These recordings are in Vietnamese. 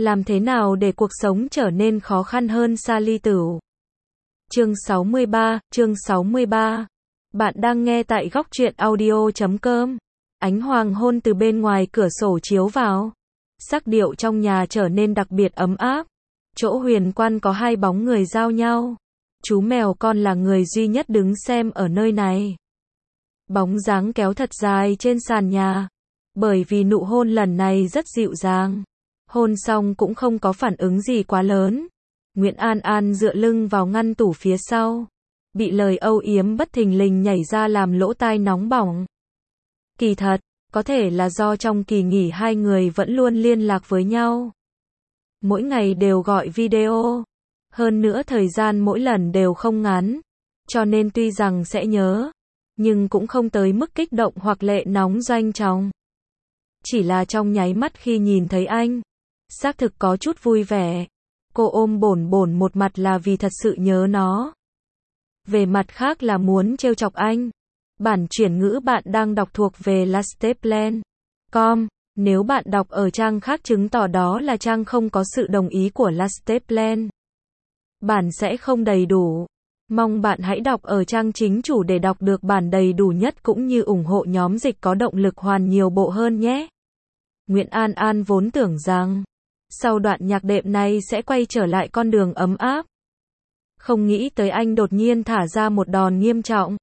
Làm thế nào để cuộc sống trở nên khó khăn hơn Sally Tửu? Chương 63. Bạn đang nghe tại góc truyện audio.com. Ánh hoàng hôn từ bên ngoài cửa sổ chiếu vào. Sắc điệu trong nhà trở nên đặc biệt ấm áp. Chỗ huyền quan có hai bóng người giao nhau. Chú mèo con là người duy nhất đứng xem ở nơi này. Bóng dáng kéo thật dài trên sàn nhà. Bởi vì nụ hôn lần này rất dịu dàng. Hôn xong cũng không có phản ứng gì quá lớn. Nguyễn An An dựa lưng vào ngăn tủ phía sau. Bị lời âu yếm bất thình lình nhảy ra làm lỗ tai nóng bỏng. Kỳ thật, có thể là do trong kỳ nghỉ hai người vẫn luôn liên lạc với nhau. Mỗi ngày đều gọi video. Hơn nữa thời gian mỗi lần đều không ngắn. Cho nên tuy rằng sẽ nhớ, nhưng cũng không tới mức kích động hoặc lệ nóng doanh trọng. Chỉ là trong nháy mắt khi nhìn thấy anh, xác thực có chút vui vẻ. Cô ôm bổn bổn một mặt là vì thật sự nhớ nó. Về mặt khác là muốn trêu chọc anh. Bản chuyển ngữ bạn đang đọc thuộc về lasteplan.com. Nếu bạn đọc ở trang khác chứng tỏ đó là trang không có sự đồng ý của Lasteplan. Bản sẽ không đầy đủ. Mong bạn hãy đọc ở trang chính chủ để đọc được bản đầy đủ nhất cũng như ủng hộ nhóm dịch có động lực hoàn nhiều bộ hơn nhé. Nguyễn An An vốn tưởng rằng sau đoạn nhạc đệm này sẽ quay trở lại con đường ấm áp. Không nghĩ tới anh đột nhiên thả ra một đòn nghiêm trọng.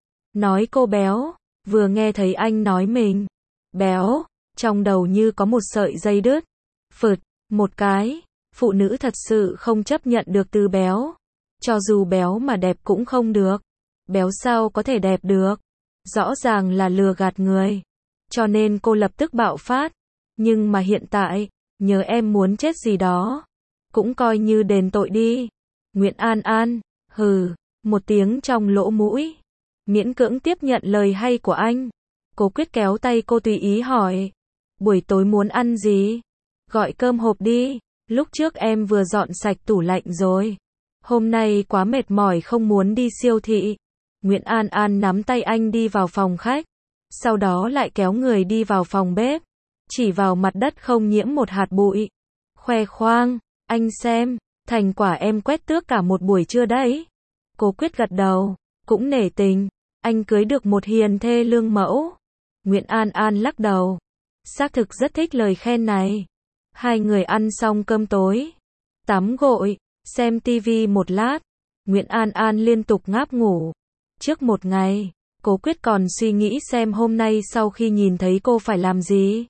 Nói cô béo, vừa nghe thấy anh nói mình béo, trong đầu như có một sợi dây đứt. Phượt, một cái, phụ nữ thật sự không chấp nhận được từ béo. Cho dù béo mà đẹp cũng không được. Béo sao có thể đẹp được? Rõ ràng là lừa gạt người. Cho nên cô lập tức bạo phát. Nhưng mà hiện tại, nhớ em muốn chết gì đó. Cũng coi như đền tội đi. Nguyễn An An, hừ, một tiếng trong lỗ mũi. Miễn cưỡng tiếp nhận lời hay của anh. Cố Quyết kéo tay cô tùy ý hỏi. Buổi tối muốn ăn gì? Gọi cơm hộp đi. Lúc trước em vừa dọn sạch tủ lạnh rồi. Hôm nay quá mệt mỏi không muốn đi siêu thị. Nguyễn An An nắm tay anh đi vào phòng khách. Sau đó lại kéo người đi vào phòng bếp. Chỉ vào mặt đất không nhiễm một hạt bụi. Khoe khoang, anh xem, thành quả em quét tước cả một buổi trưa đấy. Cố Quyết gật đầu, cũng nể tình. Anh cưới được một hiền thê lương mẫu. Nguyễn An An lắc đầu. Xác thực rất thích lời khen này. Hai người ăn xong cơm tối. Tắm gội. Xem tivi một lát. Nguyễn An An liên tục ngáp ngủ. Trước một ngày, Cố Quyết còn suy nghĩ xem hôm nay sau khi nhìn thấy cô phải làm gì.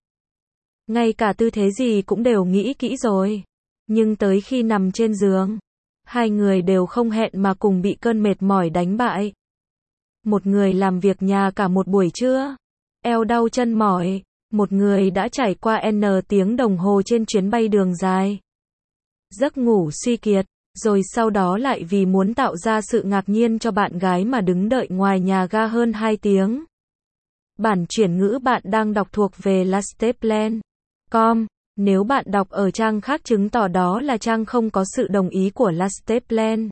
Ngay cả tư thế gì cũng đều nghĩ kỹ rồi. Nhưng tới khi nằm trên giường, hai người đều không hẹn mà cùng bị cơn mệt mỏi đánh bại. Một người làm việc nhà cả một buổi trưa, eo đau chân mỏi. Một người đã trải qua N tiếng đồng hồ trên chuyến bay đường dài. Giấc ngủ suy kiệt, rồi sau đó lại vì muốn tạo ra sự ngạc nhiên cho bạn gái mà đứng đợi ngoài nhà ga hơn 2 tiếng. Bản chuyển ngữ bạn đang đọc thuộc về Lasteplan.com. Nếu bạn đọc ở trang khác chứng tỏ đó là trang không có sự đồng ý của Lasteplan.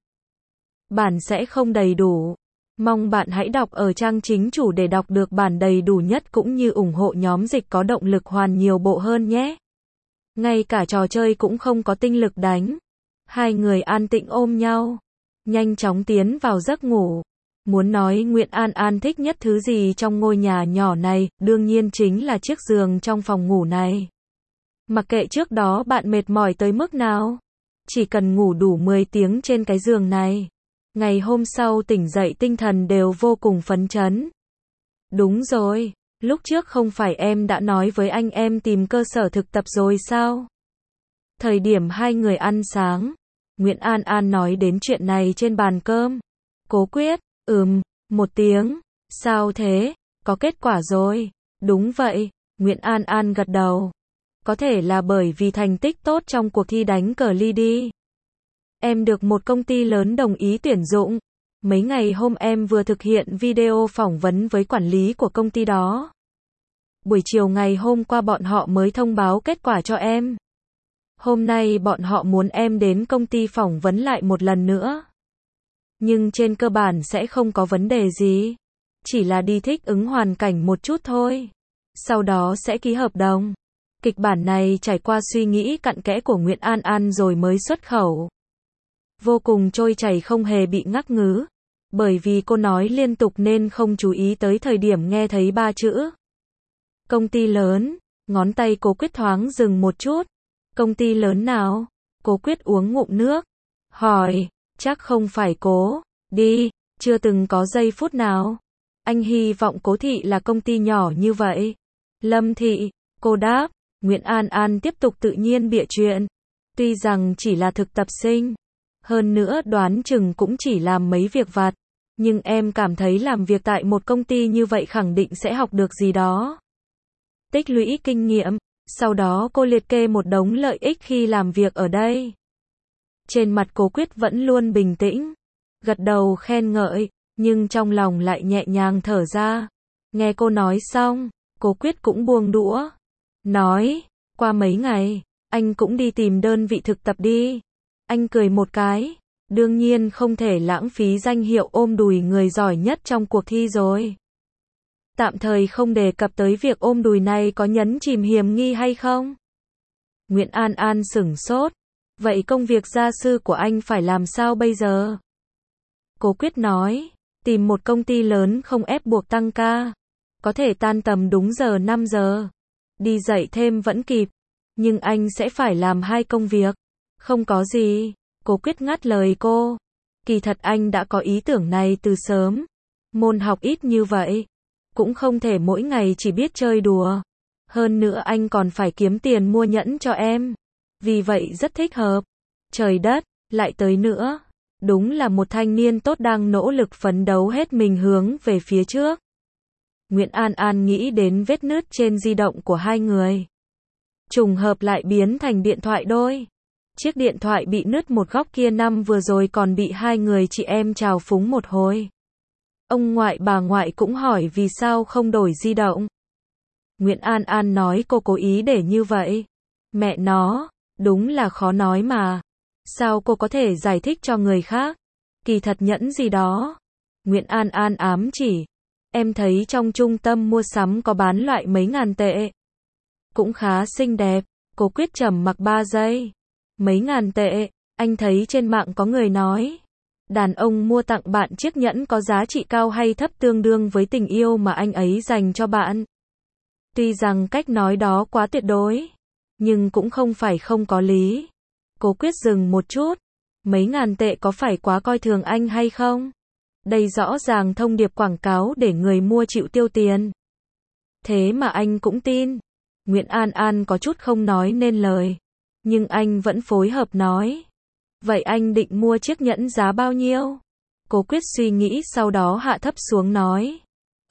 Bản sẽ không đầy đủ. Mong bạn hãy đọc ở trang chính chủ để đọc được bản đầy đủ nhất cũng như ủng hộ nhóm dịch có động lực hoàn nhiều bộ hơn nhé. Ngay cả trò chơi cũng không có tinh lực đánh. Hai người an tĩnh ôm nhau. Nhanh chóng tiến vào giấc ngủ. Muốn nói Nguyễn An An thích nhất thứ gì trong ngôi nhà nhỏ này, đương nhiên chính là chiếc giường trong phòng ngủ này. Mặc kệ trước đó bạn mệt mỏi tới mức nào. Chỉ cần ngủ đủ 10 tiếng trên cái giường này. Ngày hôm sau tỉnh dậy tinh thần đều vô cùng phấn chấn. Đúng rồi, lúc trước không phải em đã nói với anh em tìm cơ sở thực tập rồi sao? Thời điểm hai người ăn sáng, Nguyễn An An nói đến chuyện này trên bàn cơm. Cố Quyết, một tiếng, sao thế, có kết quả rồi. Đúng vậy, Nguyễn An An gật đầu. Có thể là bởi vì thành tích tốt trong cuộc thi đánh cờ ly đi. Em được một công ty lớn đồng ý tuyển dụng. Mấy ngày hôm em vừa thực hiện video phỏng vấn với quản lý của công ty đó. Buổi chiều ngày hôm qua bọn họ mới thông báo kết quả cho em. Hôm nay bọn họ muốn em đến công ty phỏng vấn lại một lần nữa. Nhưng trên cơ bản sẽ không có vấn đề gì. Chỉ là đi thích ứng hoàn cảnh một chút thôi. Sau đó sẽ ký hợp đồng. Kịch bản này trải qua suy nghĩ cặn kẽ của Nguyễn An An rồi mới xuất khẩu. Vô cùng trôi chảy không hề bị ngắc ngứ. Bởi vì cô nói liên tục nên không chú ý tới thời điểm nghe thấy 3 chữ. Công ty lớn, ngón tay Cố Quyết thoáng dừng một chút. Công ty lớn nào? Cố Quyết uống ngụm nước. Hỏi, chắc không phải Cố, đi, chưa từng có giây phút nào. Anh hy vọng Cố Thị là công ty nhỏ như vậy. Lâm Thị, cô đáp. Nguyễn An An tiếp tục tự nhiên bịa chuyện. Tuy rằng chỉ là thực tập sinh. Hơn nữa đoán chừng cũng chỉ làm mấy việc vặt. Nhưng em cảm thấy làm việc tại một công ty như vậy khẳng định sẽ học được gì đó. Tích lũy kinh nghiệm. Sau đó cô liệt kê một đống lợi ích khi làm việc ở đây. Trên mặt Cố Quyết vẫn luôn bình tĩnh. Gật đầu khen ngợi. Nhưng trong lòng lại nhẹ nhàng thở ra. Nghe cô nói xong, Cố Quyết cũng buông đũa. Nói, qua mấy ngày, anh cũng đi tìm đơn vị thực tập đi. Anh cười một cái. Đương nhiên không thể lãng phí danh hiệu ôm đùi người giỏi nhất trong cuộc thi rồi. Tạm thời không đề cập tới việc ôm đùi này có nhấn chìm hiểm nghi hay không. Nguyễn An An sửng sốt. Vậy công việc gia sư của anh phải làm sao bây giờ? Cố Quyết nói, tìm một công ty lớn không ép buộc tăng ca. Có thể tan tầm đúng giờ 5 giờ. Đi dạy thêm vẫn kịp. Nhưng anh sẽ phải làm 2 công việc. Không có gì. Cố Quyết ngắt lời cô. Kỳ thật anh đã có ý tưởng này từ sớm. Môn học ít như vậy. Cũng không thể mỗi ngày chỉ biết chơi đùa. Hơn nữa anh còn phải kiếm tiền mua nhẫn cho em. Vì vậy rất thích hợp. Trời đất, lại tới nữa. Đúng là một thanh niên tốt đang nỗ lực phấn đấu hết mình hướng về phía trước. Nguyễn An An nghĩ đến vết nứt trên di động của hai người. Trùng hợp lại biến thành điện thoại đôi. Chiếc điện thoại bị nứt một góc kia năm vừa rồi còn bị hai người chị em trào phúng một hồi. Ông ngoại bà ngoại cũng hỏi vì sao không đổi di động. Nguyễn An An nói cô cố ý để như vậy. Mẹ nó, đúng là khó nói mà. Sao cô có thể giải thích cho người khác? Kỳ thật nhẫn gì đó. Nguyễn An An ám chỉ. Em thấy trong trung tâm mua sắm có bán loại mấy ngàn tệ. Cũng khá xinh đẹp. Cố Quyết trầm mặc 3 giây. Mấy ngàn tệ, anh thấy trên mạng có người nói. Đàn ông mua tặng bạn chiếc nhẫn có giá trị cao hay thấp tương đương với tình yêu mà anh ấy dành cho bạn. Tuy rằng cách nói đó quá tuyệt đối, nhưng cũng không phải không có lý. Cố Quyết dừng một chút. Mấy ngàn tệ có phải quá coi thường anh hay không? Đây rõ ràng thông điệp quảng cáo để người mua chịu tiêu tiền. Thế mà anh cũng tin. Nguyễn An An có chút không nói nên lời. Nhưng anh vẫn phối hợp nói. Vậy anh định mua chiếc nhẫn giá bao nhiêu? Cố Quyết suy nghĩ sau đó hạ thấp xuống nói.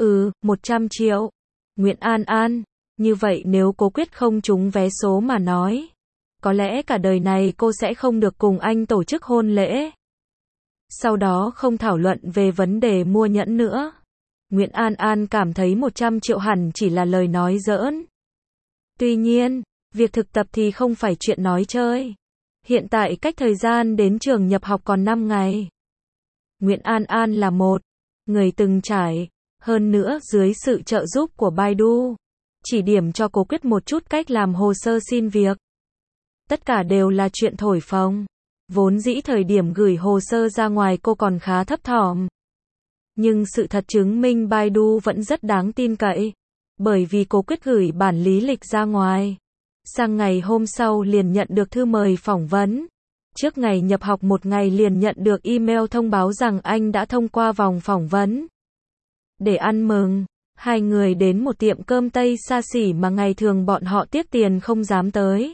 100 triệu. Nguyễn An An, như vậy nếu Cố Quyết không trúng vé số mà nói. Có lẽ cả đời này cô sẽ không được cùng anh tổ chức hôn lễ. Sau đó không thảo luận về vấn đề mua nhẫn nữa. Nguyễn An An cảm thấy 100 triệu hẳn chỉ là lời nói giỡn. Tuy nhiên, việc thực tập thì không phải chuyện nói chơi. Hiện tại cách thời gian đến trường nhập học còn 5 ngày. Nguyễn An An là một người từng trải, hơn nữa dưới sự trợ giúp của Baidu, chỉ điểm cho Cố Quyết một chút cách làm hồ sơ xin việc. Tất cả đều là chuyện thổi phồng. Vốn dĩ thời điểm gửi hồ sơ ra ngoài cô còn khá thấp thỏm. Nhưng sự thật chứng minh Baidu vẫn rất đáng tin cậy. Bởi vì Cố Quyết gửi bản lý lịch ra ngoài. Sang ngày hôm sau liền nhận được thư mời phỏng vấn. Trước ngày nhập học một ngày liền nhận được email thông báo rằng anh đã thông qua vòng phỏng vấn. Để ăn mừng, hai người đến một tiệm cơm Tây xa xỉ mà ngày thường bọn họ tiếc tiền không dám tới.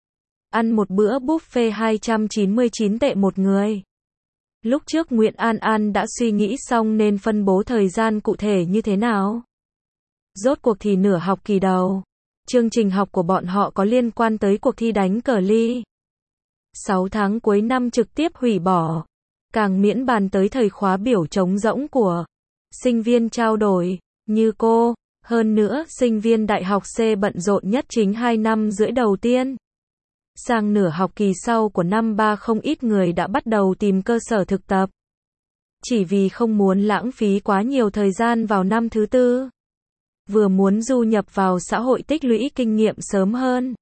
Ăn một bữa buffet 299 tệ một người. Lúc trước Nguyễn An An đã suy nghĩ xong nên phân bố thời gian cụ thể như thế nào. Rốt cuộc thì nửa học kỳ đầu. Chương trình học của bọn họ có liên quan tới cuộc thi đánh cờ ly. 6 tháng cuối năm trực tiếp hủy bỏ. Càng miễn bàn tới thời khóa biểu trống rỗng của sinh viên trao đổi, như cô. Hơn nữa, sinh viên đại học C bận rộn nhất chính 2 năm rưỡi đầu tiên. Sang nửa học kỳ sau của năm 3 không ít người đã bắt đầu tìm cơ sở thực tập. Chỉ vì không muốn lãng phí quá nhiều thời gian vào năm thứ tư. vừa muốn du nhập vào xã hội tích lũy kinh nghiệm sớm hơn.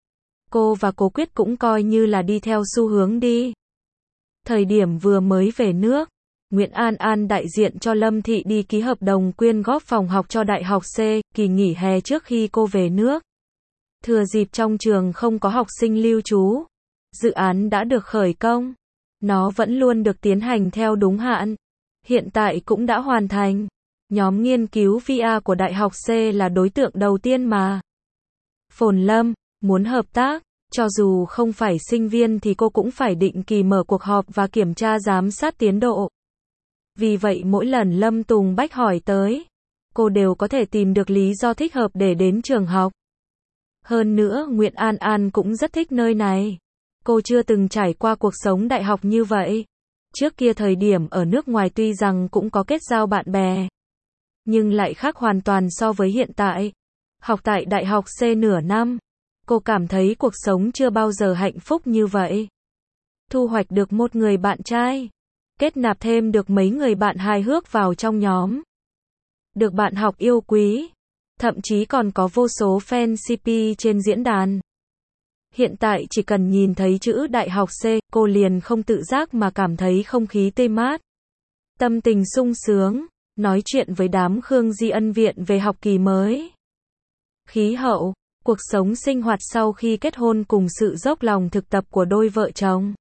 Cô và Cố Quyết cũng coi như là đi theo xu hướng đi. Thời điểm vừa mới về nước, Nguyễn An An đại diện cho Lâm Thị đi ký hợp đồng quyên góp phòng học cho Đại học C, kỳ nghỉ hè trước khi cô về nước. Thừa dịp trong trường không có học sinh lưu trú, dự án đã được khởi công. Nó vẫn luôn được tiến hành theo đúng hạn. Hiện tại cũng đã hoàn thành. Nhóm nghiên cứu VR của Đại học C là đối tượng đầu tiên mà Phồn Lâm muốn hợp tác. Cho dù không phải sinh viên thì cô cũng phải định kỳ mở cuộc họp và kiểm tra giám sát tiến độ. Vì vậy mỗi lần Lâm Tùng Bách hỏi tới, cô đều có thể tìm được lý do thích hợp để đến trường học. Hơn nữa Nguyễn An An cũng rất thích nơi này. Cô chưa từng trải qua cuộc sống đại học như vậy. Trước kia thời điểm ở nước ngoài tuy rằng cũng có kết giao bạn bè, nhưng lại khác hoàn toàn so với hiện tại. Học tại Đại học C nửa năm, cô cảm thấy cuộc sống chưa bao giờ hạnh phúc như vậy. Thu hoạch được một người bạn trai, kết nạp thêm được mấy người bạn hài hước vào trong nhóm, được bạn học yêu quý, thậm chí còn có vô số fan CP trên diễn đàn. Hiện tại chỉ cần nhìn thấy chữ Đại học C, cô liền không tự giác mà cảm thấy không khí tươi mát, tâm tình sung sướng, nói chuyện với đám Khương Di Ân viện về học kỳ mới. Khí hậu, cuộc sống sinh hoạt sau khi kết hôn cùng sự dốc lòng thực tập của đôi vợ chồng.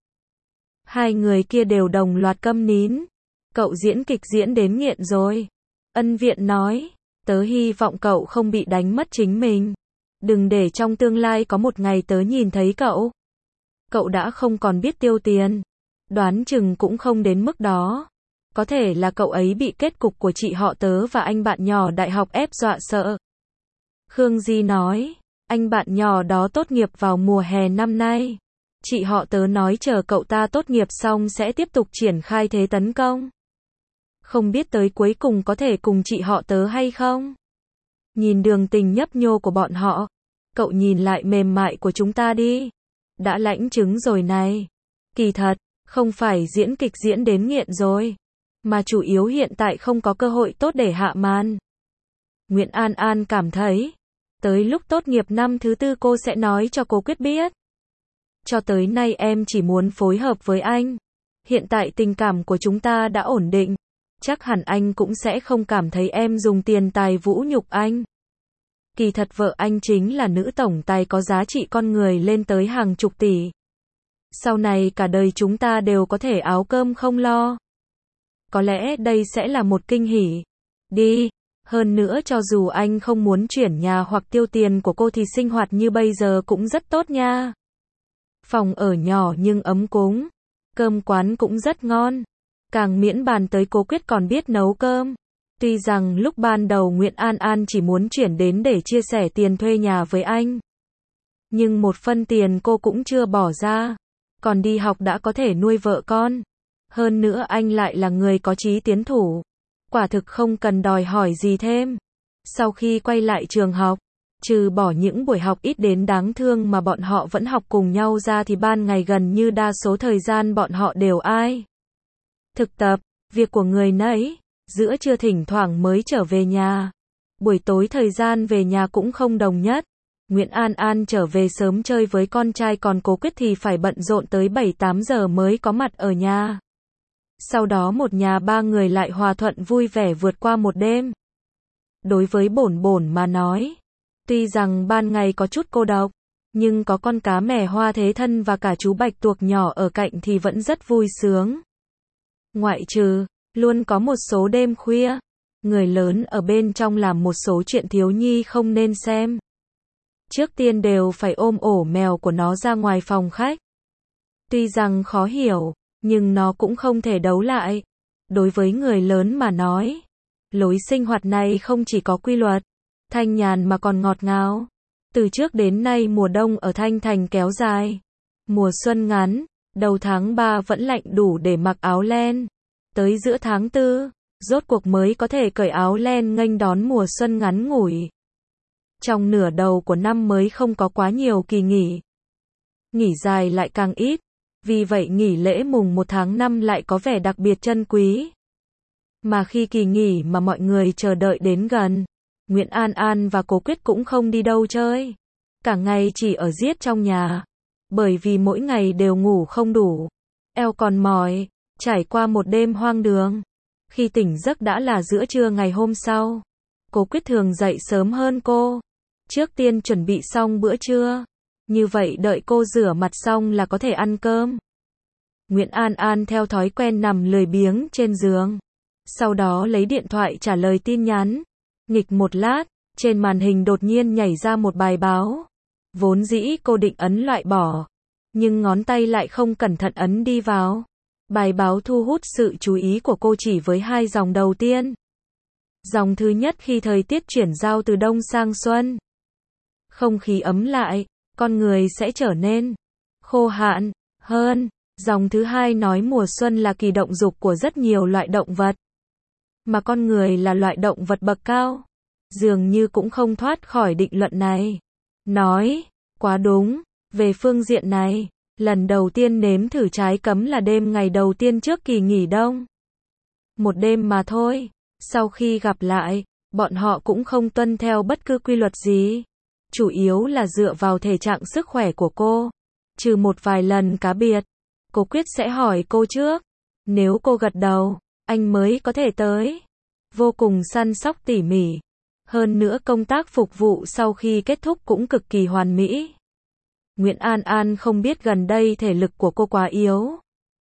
Hai người kia đều đồng loạt câm nín. Cậu diễn kịch diễn đến nghiện rồi. Ân viện nói, tớ hy vọng cậu không bị đánh mất chính mình. Đừng để trong tương lai có một ngày tớ nhìn thấy cậu. Cậu đã không còn biết tiêu tiền. Đoán chừng cũng không đến mức đó. Có thể là cậu ấy bị kết cục của chị họ tớ và anh bạn nhỏ đại học ép dọa sợ. Khương Di nói, anh bạn nhỏ đó tốt nghiệp vào mùa hè năm nay. Chị họ tớ nói chờ cậu ta tốt nghiệp xong sẽ tiếp tục triển khai thế tấn công. Không biết tới cuối cùng có thể cùng chị họ tớ hay không? Nhìn đường tình nhấp nhô của bọn họ, cậu nhìn lại mềm mại của chúng ta đi. Đã lãnh chứng rồi này. Kỳ thật, không phải diễn kịch diễn đến nghiện rồi, mà chủ yếu hiện tại không có cơ hội tốt để hạ màn. Nguyễn An An cảm thấy, tới lúc tốt nghiệp năm thứ 4 cô sẽ nói cho Cố Quyết biết. Cho tới nay em chỉ muốn phối hợp với anh. Hiện tại tình cảm của chúng ta đã ổn định. Chắc hẳn anh cũng sẽ không cảm thấy em dùng tiền tài vũ nhục anh. Kỳ thật vợ anh chính là nữ tổng tài có giá trị con người lên tới hàng chục tỷ. Sau này cả đời chúng ta đều có thể áo cơm không lo. Có lẽ đây sẽ là một kinh hỉ. Đi. Hơn nữa cho dù anh không muốn chuyển nhà hoặc tiêu tiền của cô thì sinh hoạt như bây giờ cũng rất tốt nha. Phòng ở nhỏ nhưng ấm cúng. Cơm quán cũng rất ngon. Càng miễn bàn tới Cố Quyết còn biết nấu cơm. Tuy rằng lúc ban đầu Nguyễn An An chỉ muốn chuyển đến để chia sẻ tiền thuê nhà với anh. Nhưng một phân tiền cô cũng chưa bỏ ra. Còn đi học đã có thể nuôi vợ con. Hơn nữa anh lại là người có chí tiến thủ. Quả thực không cần đòi hỏi gì thêm. Sau khi quay lại trường học, trừ bỏ những buổi học ít đến đáng thương mà bọn họ vẫn học cùng nhau ra thì ban ngày gần như đa số thời gian bọn họ đều ai thực tập, việc của người nấy, giữa trưa thỉnh thoảng mới trở về nhà. Buổi tối thời gian về nhà cũng không đồng nhất. Nguyễn An An trở về sớm chơi với con trai còn Cố Quyết thì phải bận rộn tới 7-8 giờ mới có mặt ở nhà. Sau đó một nhà ba người lại hòa thuận vui vẻ vượt qua một đêm. Đối với Bổn Bổn mà nói, tuy rằng ban ngày có chút cô độc, nhưng có con cá mè Hoa Thế Thân và cả chú Bạch Tuộc nhỏ ở cạnh thì vẫn rất vui sướng. Ngoại trừ, luôn có một số đêm khuya, người lớn ở bên trong làm một số chuyện thiếu nhi không nên xem. Trước tiên đều phải ôm ổ mèo của nó ra ngoài phòng khách. Tuy rằng khó hiểu, nhưng nó cũng không thể đấu lại. Đối với người lớn mà nói, lối sinh hoạt này không chỉ có quy luật, thanh nhàn mà còn ngọt ngào. Từ trước đến nay mùa đông ở Thanh Thành kéo dài, mùa xuân ngắn, đầu tháng 3 vẫn lạnh đủ để mặc áo len. Tới giữa tháng 4, rốt cuộc mới có thể cởi áo len nghênh đón mùa xuân ngắn ngủi. Trong nửa đầu của năm mới không có quá nhiều kỳ nghỉ. Nghỉ dài lại càng ít. Vì vậy nghỉ lễ mùng 1 tháng 5 lại có vẻ đặc biệt trân quý. Mà khi kỳ nghỉ mà mọi người chờ đợi đến gần, Nguyễn An An và Cố Quyết cũng không đi đâu chơi. Cả ngày chỉ ở giết trong nhà. Bởi vì mỗi ngày đều ngủ không đủ. Eo còn mỏi, trải qua một đêm hoang đường. Khi tỉnh giấc đã là giữa trưa ngày hôm sau. Cố Quyết thường dậy sớm hơn cô. Trước tiên chuẩn bị xong bữa trưa. Như vậy đợi cô rửa mặt xong là có thể ăn cơm. Nguyễn An An theo thói quen nằm lười biếng trên giường. Sau đó lấy điện thoại trả lời tin nhắn. Nghịch một lát, trên màn hình đột nhiên nhảy ra một bài báo. Vốn dĩ cô định ấn loại bỏ. Nhưng ngón tay lại không cẩn thận ấn đi vào. Bài báo thu hút sự chú ý của cô chỉ với 2 dòng đầu tiên. Dòng thứ nhất: khi thời tiết chuyển giao từ đông sang xuân, không khí ấm lại, con người sẽ trở nên khô hạn hơn. Dòng thứ hai nói mùa xuân là kỳ động dục của rất nhiều loại động vật, mà con người là loại động vật bậc cao. Dường như cũng không thoát khỏi định luận này. Nói, quá đúng, về phương diện này, lần đầu tiên nếm thử trái cấm là đêm ngày đầu tiên trước kỳ nghỉ đông. Một đêm mà thôi, sau khi gặp lại, bọn họ cũng không tuân theo bất cứ quy luật gì. Chủ yếu là dựa vào thể trạng sức khỏe của cô. Trừ một vài lần cá biệt, Cố Quyết sẽ hỏi cô trước. Nếu cô gật đầu, anh mới có thể tới. Vô cùng săn sóc tỉ mỉ. Hơn nữa công tác phục vụ sau khi kết thúc cũng cực kỳ hoàn mỹ. Nguyễn An An không biết gần đây thể lực của cô quá yếu,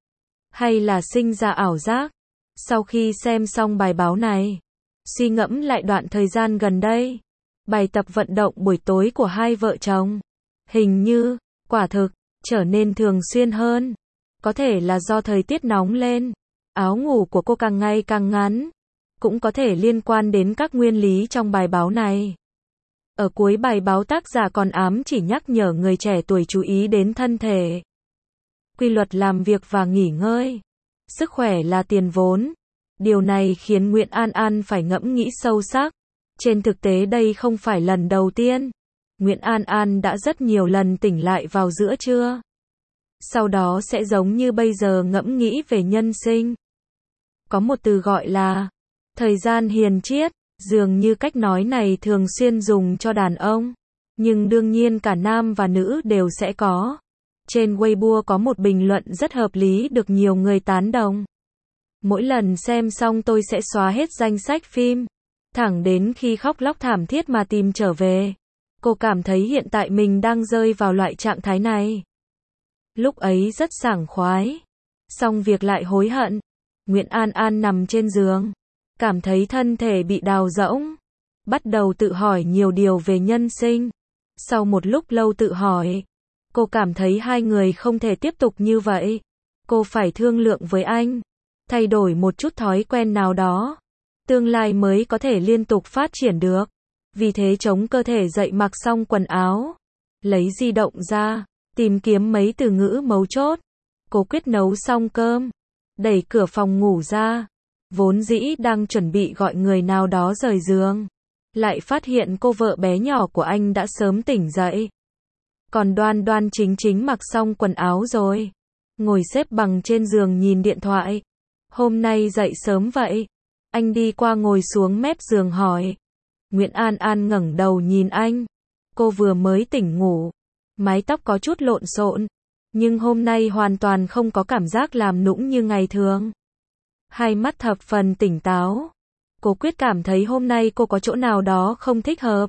hay là sinh ra ảo giác. Sau khi xem xong bài báo này, suy ngẫm lại đoạn thời gian gần đây, bài tập vận động buổi tối của hai vợ chồng, hình như, quả thực, trở nên thường xuyên hơn. Có thể là do thời tiết nóng lên, áo ngủ của cô càng ngày càng ngắn. Cũng có thể liên quan đến các nguyên lý trong bài báo này. Ở cuối bài báo tác giả còn ám chỉ nhắc nhở người trẻ tuổi chú ý đến thân thể, quy luật làm việc và nghỉ ngơi. Sức khỏe là tiền vốn. Điều này khiến Nguyễn An An phải ngẫm nghĩ sâu sắc. Trên thực tế đây không phải lần đầu tiên. Nguyễn An An đã rất nhiều lần tỉnh lại vào giữa trưa. Sau đó sẽ giống như bây giờ ngẫm nghĩ về nhân sinh. Có một từ gọi là thời gian hiền triết. Dường như cách nói này thường xuyên dùng cho đàn ông. Nhưng đương nhiên cả nam và nữ đều sẽ có. Trên Weibo có một bình luận rất hợp lý được nhiều người tán đồng. Mỗi lần xem xong tôi sẽ xóa hết danh sách phim. Thẳng đến khi khóc lóc thảm thiết mà tìm trở về. Cô cảm thấy hiện tại mình đang rơi vào loại trạng thái này. Lúc ấy rất sảng khoái. Xong việc lại hối hận. Nguyễn An An nằm trên giường. Cảm thấy thân thể bị đào rỗng. Bắt đầu tự hỏi nhiều điều về nhân sinh. Sau một lúc lâu tự hỏi, cô cảm thấy hai người không thể tiếp tục như vậy. Cô phải thương lượng với anh. Thay đổi một chút thói quen nào đó. Tương lai mới có thể liên tục phát triển được. Vì thế chống cơ thể dậy mặc xong quần áo. Lấy di động ra. Tìm kiếm mấy từ ngữ mấu chốt. Cố Quyết nấu xong cơm. Đẩy cửa phòng ngủ ra. Vốn dĩ đang chuẩn bị gọi người nào đó rời giường. Lại phát hiện cô vợ bé nhỏ của anh đã sớm tỉnh dậy. Còn đoan đoan chính chính mặc xong quần áo rồi. Ngồi xếp bằng trên giường nhìn điện thoại. Hôm nay dậy sớm vậy? Anh đi qua ngồi xuống mép giường hỏi. Nguyễn An An ngẩng đầu nhìn anh. Cô vừa mới tỉnh ngủ. Mái tóc có chút lộn xộn. Nhưng hôm nay hoàn toàn không có cảm giác làm nũng như ngày thường. Hai mắt thập phần tỉnh táo. Cố Quyết cảm thấy hôm nay cô có chỗ nào đó không thích hợp.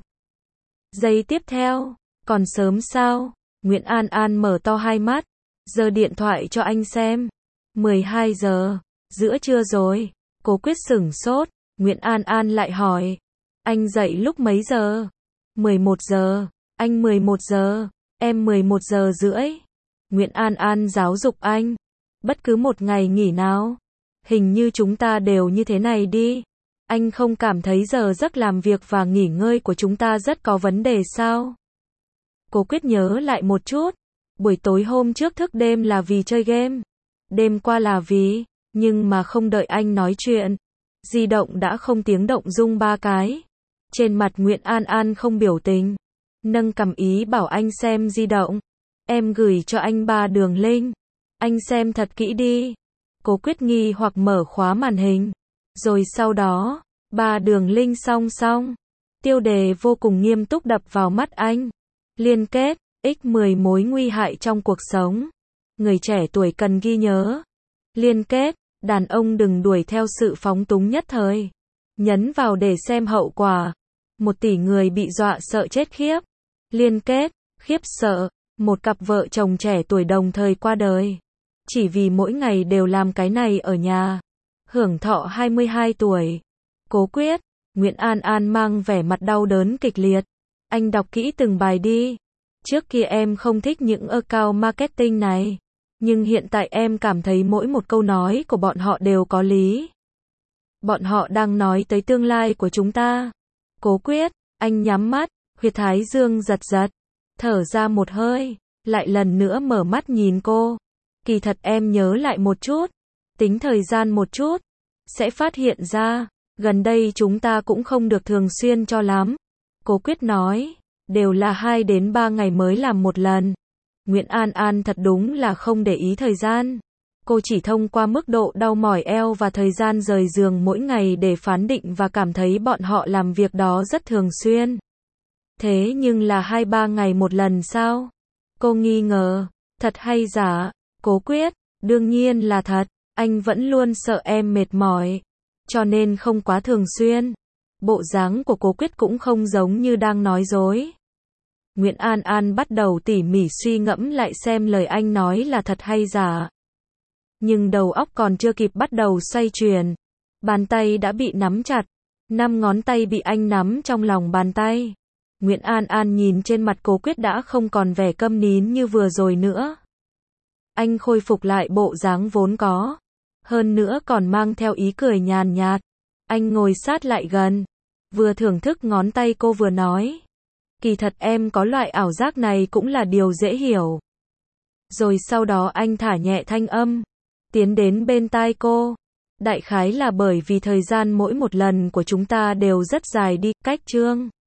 Giây tiếp theo, còn sớm sao? Nguyễn An An mở to hai mắt, giơ điện thoại cho anh xem. 12 giờ, giữa trưa rồi. Cố Quyết sửng sốt, Nguyễn An An lại hỏi. Anh dậy lúc mấy giờ? 11 giờ, anh 11 giờ, em 11 giờ rưỡi. Nguyễn An An giáo dục anh. Bất cứ một ngày nghỉ nào. Hình như chúng ta đều như thế này đi. Anh không cảm thấy giờ giấc làm việc và nghỉ ngơi của chúng ta rất có vấn đề sao? Cố Quyết nhớ lại một chút. Buổi tối hôm trước thức đêm là vì chơi game. Đêm qua là vì, nhưng mà không đợi anh nói chuyện. Di động đã không tiếng động rung 3 cái. Trên mặt Nguyễn An An không biểu tình. Nâng cằm ý bảo anh xem di động. Em gửi cho anh 3 đường link. Anh xem thật kỹ đi. Cố Quyết nghi hoặc mở khóa màn hình. Rồi sau đó, 3 đường link song song. Tiêu đề vô cùng nghiêm túc đập vào mắt anh. Liên kết, x10 mối nguy hại trong cuộc sống. Người trẻ tuổi cần ghi nhớ. Liên kết, đàn ông đừng đuổi theo sự phóng túng nhất thời. Nhấn vào để xem hậu quả. 1 tỷ người bị dọa sợ chết khiếp. Liên kết, khiếp sợ, một cặp vợ chồng trẻ tuổi đồng thời qua đời. Chỉ vì mỗi ngày đều làm cái này ở nhà. Hưởng thọ 22 tuổi. Cố quyết, Nguyễn An An mang vẻ mặt đau đớn kịch liệt. Anh đọc kỹ từng bài đi. Trước kia em không thích những account marketing này. Nhưng hiện tại em cảm thấy mỗi một câu nói của bọn họ đều có lý. Bọn họ đang nói tới tương lai của chúng ta. Cố quyết, anh nhắm mắt, huyệt thái dương giật giật. Thở ra một hơi, lại lần nữa mở mắt nhìn cô. Kỳ thật em nhớ lại một chút, tính thời gian một chút, sẽ phát hiện ra, gần đây chúng ta cũng không được thường xuyên cho lắm. Cố quyết nói, đều là 2 đến 3 ngày mới làm một lần. Nguyễn An An thật đúng là không để ý thời gian. Cô chỉ thông qua mức độ đau mỏi eo và thời gian rời giường mỗi ngày để phán định và cảm thấy bọn họ làm việc đó rất thường xuyên. Thế nhưng là 2-3 ngày một lần sao? Cô nghi ngờ, thật hay giả? Cố quyết, đương nhiên là thật, anh vẫn luôn sợ em mệt mỏi, cho nên không quá thường xuyên. Bộ dáng của Cố quyết cũng không giống như đang nói dối. Nguyễn An An bắt đầu tỉ mỉ suy ngẫm lại xem lời anh nói là thật hay giả. Nhưng đầu óc còn chưa kịp bắt đầu xoay chuyển. Bàn tay đã bị nắm chặt, 5 ngón tay bị anh nắm trong lòng bàn tay. Nguyễn An An nhìn trên mặt Cố quyết đã không còn vẻ câm nín như vừa rồi nữa. Anh khôi phục lại bộ dáng vốn có. Hơn nữa còn mang theo ý cười nhàn nhạt. Anh ngồi sát lại gần. Vừa thưởng thức ngón tay cô vừa nói. Kỳ thật em có loại ảo giác này cũng là điều dễ hiểu. Rồi sau đó anh thả nhẹ thanh âm. Tiến đến bên tai cô. Đại khái là bởi vì thời gian mỗi một lần của chúng ta đều rất dài đi, cách chương.